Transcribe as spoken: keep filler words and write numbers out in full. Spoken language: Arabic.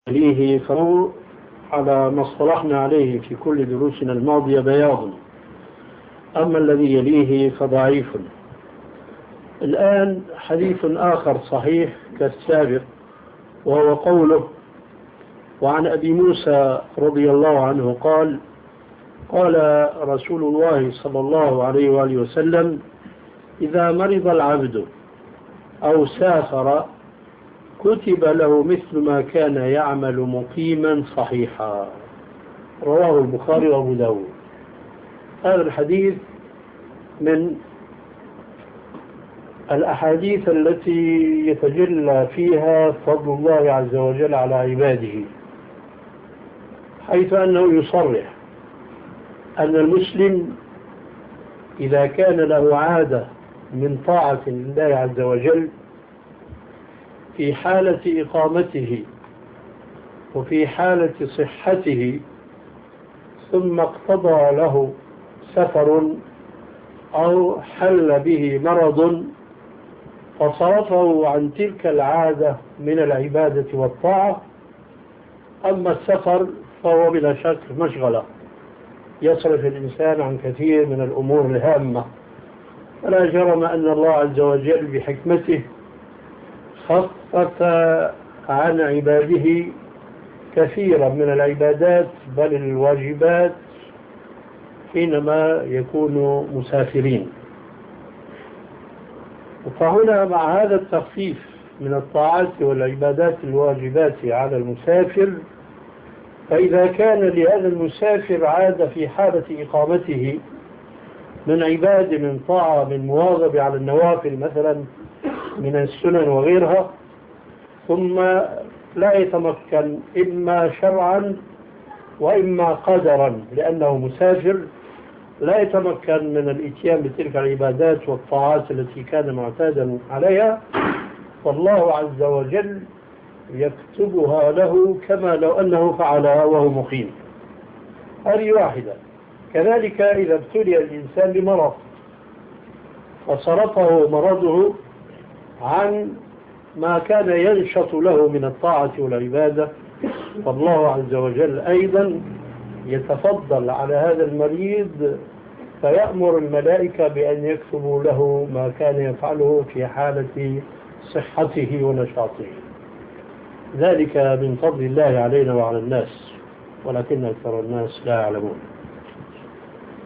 يليه فهو على ما اصطلحنا عليه في كل دروسنا الماضية بياض، أما الذي يليه فضعيف. الآن حديث آخر صحيح كالسابق، وهو قوله: وعن أبي موسى رضي الله عنه قال: قال رسول الله صلى الله عليه وآله وسلم: إذا مرض العبد أو سافر كتب له مثل ما كان يعمل مقيما صحيحا. رواه البخاري وأبو داود. هذا الحديث من الأحاديث التي يتجلى فيها فضل الله عز وجل على عباده، حيث أنه يصرح أن المسلم إذا كان له عادة من طاعة الله عز وجل في حالة إقامته وفي حالة صحته، ثم اقتضى له سفر أو حل به مرض فصرفه عن تلك العادة من العبادة والطاعة، أما السفر فهو بلا شك مشغلة يصرف الإنسان عن كثير من الأمور الهامة. فلا جرم أن الله عز وجل بحكمته خفف عن عباده كثيرا من العبادات بل الواجبات حينما يكونوا مسافرين. فهنا مع هذا التخفيف من الطاعات والعبادات الواجبات على المسافر، فإذا كان لهذا المسافر عادة في حالة إقامته من عبادة من طاعة من مواظبة على النوافل مثلا من السنن وغيرها، ثم لا يتمكن إما شرعا وإما قدرا لأنه مسافر، لا يتمكن من الاتيان بتلك العبادات والطاعات التي كان معتادا عليها، فالله عز وجل يكتبها له كما لو أنه فعلها وهو مقيم. هذه واحدة. كذلك إذا ابتلي الإنسان بمرض فصرفه مرضه عن ما كان ينشط له من الطاعة والعبادة، فالله عز وجل أيضا يتفضل على هذا المريض فيأمر الملائكة بأن يكتبوا له ما كان يفعله في حالة صحته ونشاطه. ذلك من فضل الله علينا وعلى الناس، ولكن أكثر الناس لا يعلمون.